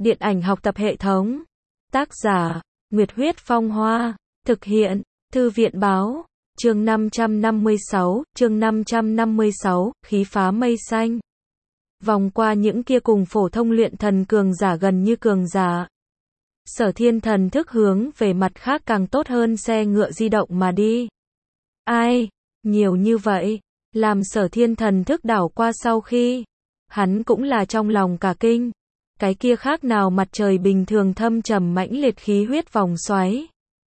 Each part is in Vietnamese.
Điện ảnh học tập hệ thống. Tác giả, Nguyệt Huyết Phong Hoa. Thực hiện, Thư viện Báo. Chương 556, khí phá mây xanh. Vòng qua những kia cùng phổ thông luyện thần cường giả gần như cường giả. Sở Thiên thần thức hướng về mặt khác càng tốt hơn xe ngựa di động mà đi. Ai, nhiều như vậy, làm Sở Thiên thần thức đảo qua sau khi, hắn cũng là trong lòng cả kinh. Cái kia khác nào mặt trời bình thường thâm trầm mãnh liệt khí huyết vòng xoáy.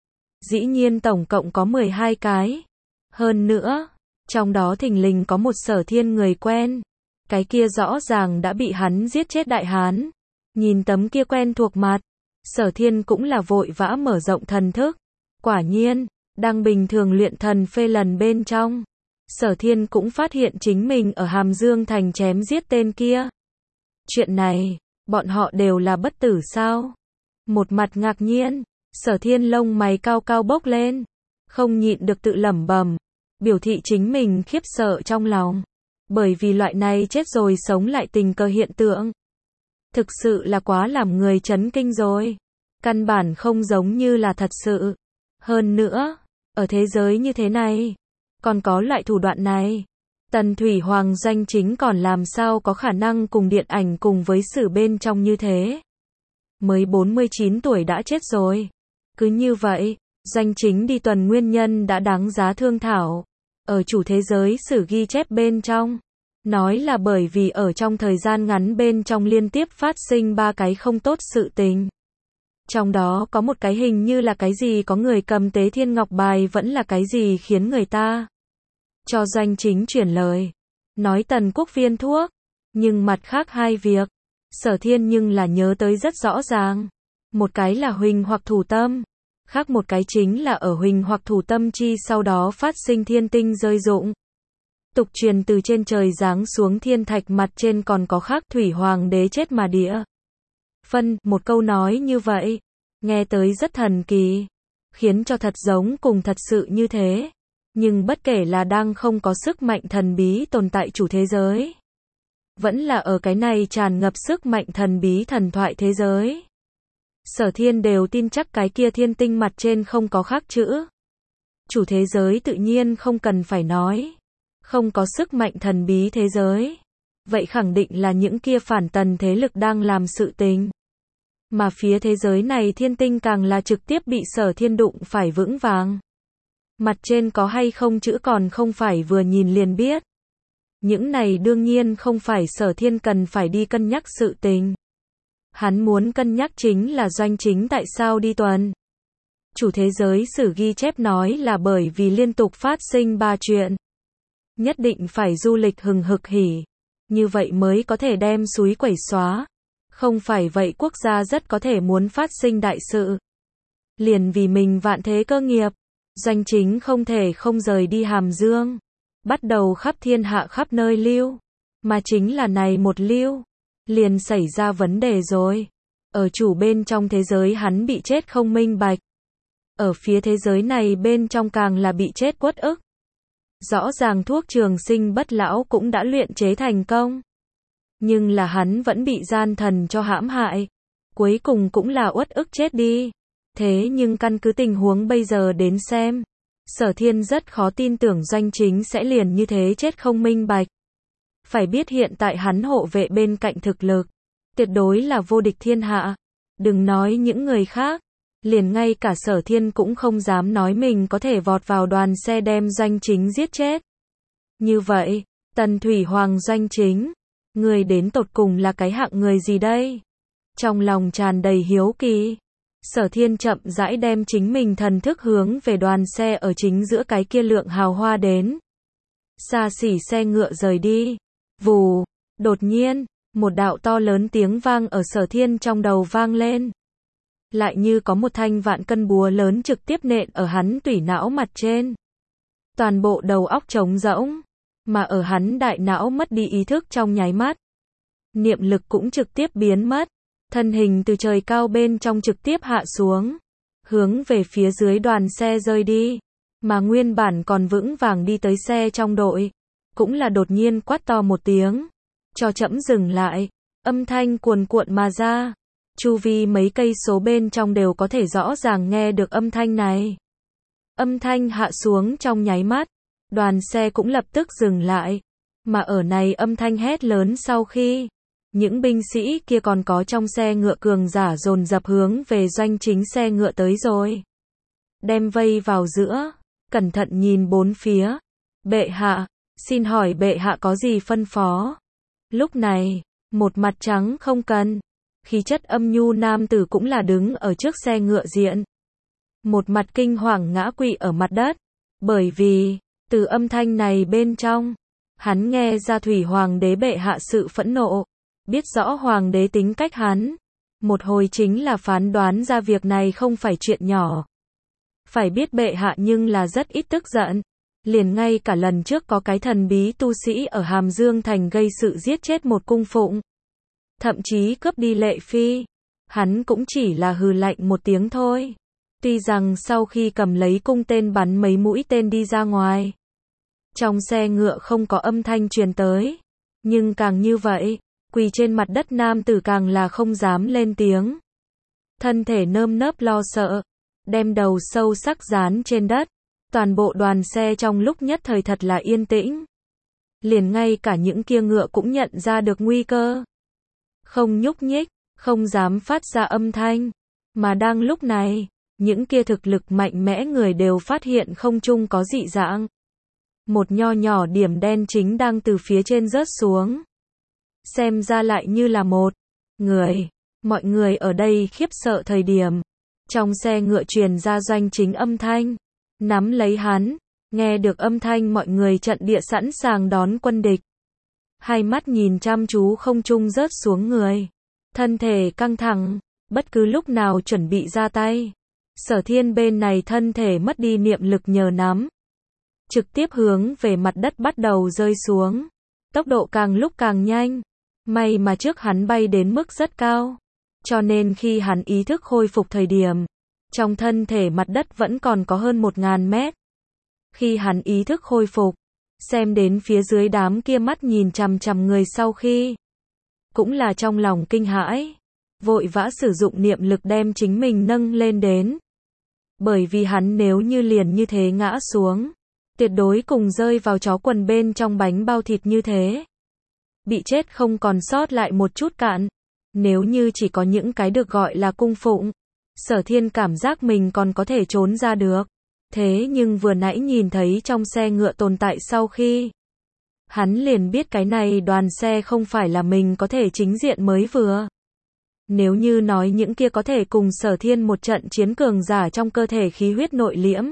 Dĩ nhiên tổng cộng có 12 cái. Hơn nữa, trong đó thình lình có một Sở Thiên người quen. Cái kia rõ ràng đã bị hắn giết chết đại hán. Nhìn tấm kia quen thuộc mặt, Sở Thiên cũng là vội vã mở rộng thần thức. Quả nhiên, đang bình thường luyện thần phê lần bên trong, Sở Thiên cũng phát hiện chính mình ở Hàm Dương thành chém giết tên kia. Chuyện này, bọn họ đều là bất tử sao? Một mặt ngạc nhiên, Sở Thiên lông mày cao cao bốc lên, không nhịn được tự lẩm bẩm, biểu thị chính mình khiếp sợ trong lòng. Bởi vì loại này chết rồi sống lại tình cờ hiện tượng, thực sự là quá làm người chấn kinh rồi. Căn bản không giống như là thật sự. Hơn nữa, ở thế giới như thế này, còn có loại thủ đoạn này. Tần Thủy Hoàng Doanh Chính còn làm sao có khả năng cùng điện ảnh cùng với sử bên trong như thế. Mới 49 tuổi đã chết rồi. Cứ như vậy, Doanh Chính đi tuần nguyên nhân đã đáng giá thương thảo. Ở chủ thế giới sử ghi chép bên trong, nói là bởi vì ở trong thời gian ngắn bên trong liên tiếp phát sinh 3 cái không tốt sự tình. Trong đó có một cái hình như là cái gì có người cầm Tế Thiên Ngọc Bài vẫn là cái gì khiến người ta cho Doanh Chính chuyển lời. Nói Tần Quốc viên thuốc. Nhưng mặt khác hai việc, Sở Thiên nhưng là nhớ tới rất rõ ràng. Một cái là huỳnh hoặc thủ tâm. Khác một cái chính là ở huỳnh hoặc thủ tâm chi sau đó phát sinh thiên tinh rơi rụng. Tục truyền từ trên trời giáng xuống thiên thạch mặt trên còn có khác Thủy Hoàng đế chết mà địa. Phân, một câu nói như vậy, nghe tới rất thần kỳ, khiến cho thật giống cùng thật sự như thế. Nhưng bất kể là đang không có sức mạnh thần bí tồn tại chủ thế giới, vẫn là ở cái này tràn ngập sức mạnh thần bí thần thoại thế giới, Sở Thiên đều tin chắc cái kia thiên tinh mặt trên không có khác chữ. Chủ thế giới tự nhiên không cần phải nói, không có sức mạnh thần bí thế giới. Vậy khẳng định là những kia phản tần thế lực đang làm sự tình. Mà phía thế giới này thiên tinh càng là trực tiếp bị Sở Thiên đụng phải vững vàng. Mặt trên có hay không chữ còn không phải vừa nhìn liền biết. Những này đương nhiên không phải Sở Thiên cần phải đi cân nhắc sự tình. Hắn muốn cân nhắc chính là Doanh Chính tại sao đi tuần. Chủ thế giới sử ghi chép nói là bởi vì liên tục phát sinh 3 chuyện. Nhất định phải du lịch hừng hực hỉ. Như vậy mới có thể đem súy quẩy xóa. Không phải vậy quốc gia rất có thể muốn phát sinh đại sự. Liền vì mình vạn thế cơ nghiệp, Doanh Chính không thể không rời đi Hàm Dương. Bắt đầu khắp thiên hạ khắp nơi lưu. Mà chính là này một lưu, liền xảy ra vấn đề rồi. Ở chủ bên trong thế giới hắn bị chết không minh bạch. Ở phía thế giới này bên trong càng là bị chết uất ức. Rõ ràng thuốc trường sinh bất lão cũng đã luyện chế thành công. Nhưng là hắn vẫn bị gian thần cho hãm hại. Cuối cùng cũng là uất ức chết đi. Thế nhưng căn cứ tình huống bây giờ đến xem, Sở Thiên rất khó tin tưởng Doanh Chính sẽ liền như thế chết không minh bạch. Phải biết hiện tại hắn hộ vệ bên cạnh thực lực, tuyệt đối là vô địch thiên hạ. Đừng nói những người khác, liền ngay cả Sở Thiên cũng không dám nói mình có thể vọt vào đoàn xe đem Doanh Chính giết chết. Như vậy, Tần Thủy Hoàng Doanh Chính, người đến tột cùng là cái hạng người gì đây? Trong lòng tràn đầy hiếu kỳ, Sở Thiên chậm rãi đem chính mình thần thức hướng về đoàn xe ở chính giữa cái kia lượng hào hoa đến. Xa xỉ xe ngựa rời đi. Vù, đột nhiên, một đạo to lớn tiếng vang ở Sở Thiên trong đầu vang lên. Lại như có một thanh vạn cân búa lớn trực tiếp nện ở hắn tủy não mặt trên. Toàn bộ đầu óc trống rỗng, mà ở hắn đại não mất đi ý thức trong nháy mắt. Niệm lực cũng trực tiếp biến mất. Thân hình từ trời cao bên trong trực tiếp hạ xuống, hướng về phía dưới đoàn xe rơi đi, mà nguyên bản còn vững vàng đi tới xe trong đội, cũng là đột nhiên quát to một tiếng, cho chẫm dừng lại, âm thanh cuồn cuộn mà ra, chu vi mấy cây số bên trong đều có thể rõ ràng nghe được âm thanh này. Âm thanh hạ xuống trong nháy mắt, đoàn xe cũng lập tức dừng lại. Mà ở này âm thanh hét lớn sau khi, những binh sĩ kia còn có trong xe ngựa cường giả dồn dập hướng về doanh chính xe ngựa tới rồi. Đem vây vào giữa, cẩn thận nhìn bốn phía. Bệ hạ, xin hỏi bệ hạ có gì phân phó? Lúc này, một mặt trắng không cần, khí chất âm nhu nam tử cũng là đứng ở trước xe ngựa diện. Một mặt kinh hoàng ngã quỵ ở mặt đất, bởi vì, từ âm thanh này bên trong, hắn nghe ra thủy hoàng đế bệ hạ sự phẫn nộ, biết rõ hoàng đế tính cách hắn. Một hồi chính là phán đoán ra việc này không phải chuyện nhỏ. Phải biết bệ hạ nhưng là rất ít tức giận. Liền ngay cả lần trước có cái thần bí tu sĩ ở Hàm Dương Thành gây sự giết chết một cung phụng. Thậm chí cướp đi lệ phi. Hắn cũng chỉ là hừ lạnh một tiếng thôi. Tuy rằng sau khi cầm lấy cung tên bắn mấy mũi tên đi ra ngoài. Trong xe ngựa không có âm thanh truyền tới. Nhưng càng như vậy, quỳ trên mặt đất nam tử càng là không dám lên tiếng. Thân thể nơm nớp lo sợ, đem đầu sâu sắc dán trên đất. Toàn bộ đoàn xe trong lúc nhất thời thật là yên tĩnh. Liền ngay cả những kia ngựa cũng nhận ra được nguy cơ. Không nhúc nhích, không dám phát ra âm thanh. Mà đang lúc này, những kia thực lực mạnh mẽ người đều phát hiện không trung có dị dạng. Một nho nhỏ điểm đen chính đang từ phía trên rớt xuống. Xem ra lại như là một người. Mọi người ở đây khiếp sợ thời điểm. Trong xe ngựa truyền ra doanh chính âm thanh. Nắm lấy hắn, nghe được âm thanh mọi người trận địa sẵn sàng đón quân địch. Hai mắt nhìn chăm chú không trung rớt xuống người. Thân thể căng thẳng, bất cứ lúc nào chuẩn bị ra tay. Sở Thiên bên này thân thể mất đi niệm lực nhờ nắm. Trực tiếp hướng về mặt đất bắt đầu rơi xuống. Tốc độ càng lúc càng nhanh. May mà trước hắn bay đến mức rất cao. Cho nên khi hắn ý thức khôi phục thời điểm, trong thân thể mặt đất vẫn còn có hơn 1000 mét. Khi hắn ý thức khôi phục, xem đến phía dưới đám kia mắt nhìn chằm chằm người sau khi, cũng là trong lòng kinh hãi, vội vã sử dụng niệm lực đem chính mình nâng lên đến. Bởi vì hắn nếu như liền như thế ngã xuống, tuyệt đối cùng rơi vào chó quần bên trong bánh bao thịt như thế. Bị chết không còn sót lại một chút cạn. Nếu như chỉ có những cái được gọi là cung phụng, Sở Thiên cảm giác mình còn có thể trốn ra được. Thế nhưng vừa nãy nhìn thấy trong xe ngựa tồn tại sau khi, hắn liền biết cái này đoàn xe không phải là mình có thể chính diện mới vừa. Nếu như nói những kia có thể cùng Sở Thiên một trận chiến cường giả trong cơ thể khí huyết nội liễm,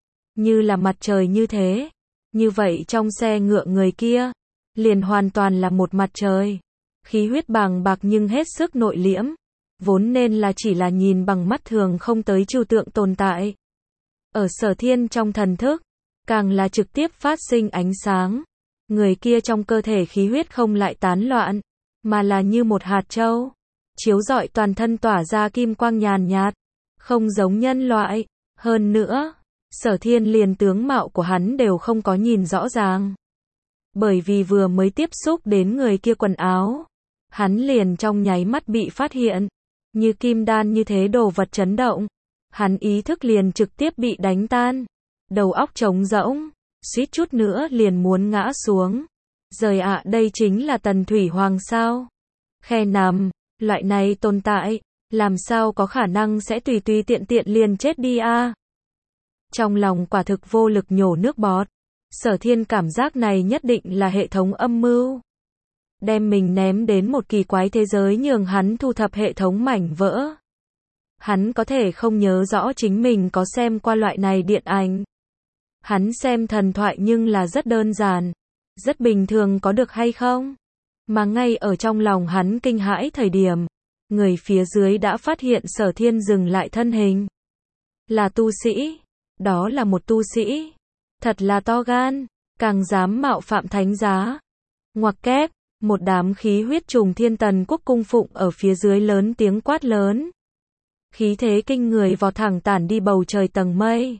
như là mặt trời như thế, như vậy trong xe ngựa người kia, liền hoàn toàn là một mặt trời. Khí huyết bàng bạc nhưng hết sức nội liễm, vốn nên là chỉ là nhìn bằng mắt thường không tới trừu tượng tồn tại. Ở Sở Thiên trong thần thức, càng là trực tiếp phát sinh ánh sáng. Người kia trong cơ thể khí huyết không lại tán loạn, mà là như một hạt châu, chiếu rọi toàn thân tỏa ra kim quang nhàn nhạt, không giống nhân loại. Hơn nữa, Sở Thiên liền tướng mạo của hắn đều không có nhìn rõ ràng. Bởi vì vừa mới tiếp xúc đến người kia quần áo, hắn liền trong nháy mắt bị phát hiện, như kim đan như thế đồ vật chấn động. Hắn ý thức liền trực tiếp bị đánh tan, đầu óc trống rỗng, suýt chút nữa liền muốn ngã xuống. Rời ạ, đây chính là Tần Thủy Hoàng sao? Khe nằm, loại này tồn tại, làm sao có khả năng sẽ tùy tùy tiện tiện liền chết đi a? Trong lòng quả thực vô lực nhổ nước bọt. Sở Thiên cảm giác này nhất định là hệ thống âm mưu, đem mình ném đến một kỳ quái thế giới nhường hắn thu thập hệ thống mảnh vỡ. Hắn có thể không nhớ rõ chính mình có xem qua loại này điện ảnh. Hắn xem thần thoại nhưng là rất đơn giản, rất bình thường có được hay không? Mà ngay ở trong lòng hắn kinh hãi thời điểm, người phía dưới đã phát hiện Sở Thiên dừng lại thân hình. Là tu sĩ, đó là một tu sĩ. Thật là to gan, càng dám mạo phạm thánh giá. Ngoặc kép, một đám khí huyết trùng thiên Tần quốc cung phụng ở phía dưới lớn tiếng quát lớn. Khí thế kinh người vọt thẳng tản đi bầu trời tầng mây.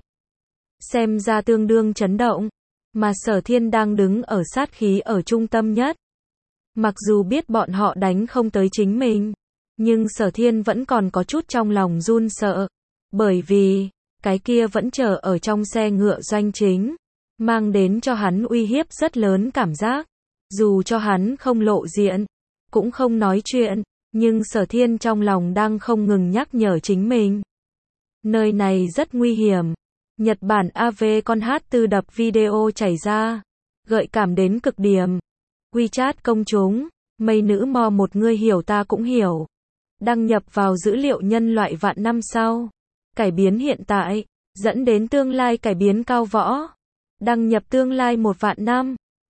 Xem ra tương đương chấn động, mà Sở Thiên đang đứng ở sát khí ở trung tâm nhất. Mặc dù biết bọn họ đánh không tới chính mình, Nhưng Sở Thiên vẫn còn có chút trong lòng run sợ. Bởi vì, cái kia vẫn chờ ở trong xe ngựa Doanh Chính. Mang đến cho hắn uy hiếp rất lớn cảm giác. Dù cho hắn không lộ diện, cũng không nói chuyện, nhưng Sở Thiên trong lòng đang không ngừng nhắc nhở chính mình. Nơi này rất nguy hiểm. Nhật Bản AV con H4 đập video chảy ra. Gợi cảm đến cực điểm. WeChat công chúng. Mây nữ mò một người hiểu ta cũng hiểu. Đăng nhập vào dữ liệu nhân loại vạn năm sau. Cải biến hiện tại. Dẫn đến tương lai cải biến cao võ. Đăng nhập tương lai 1 vạn năm.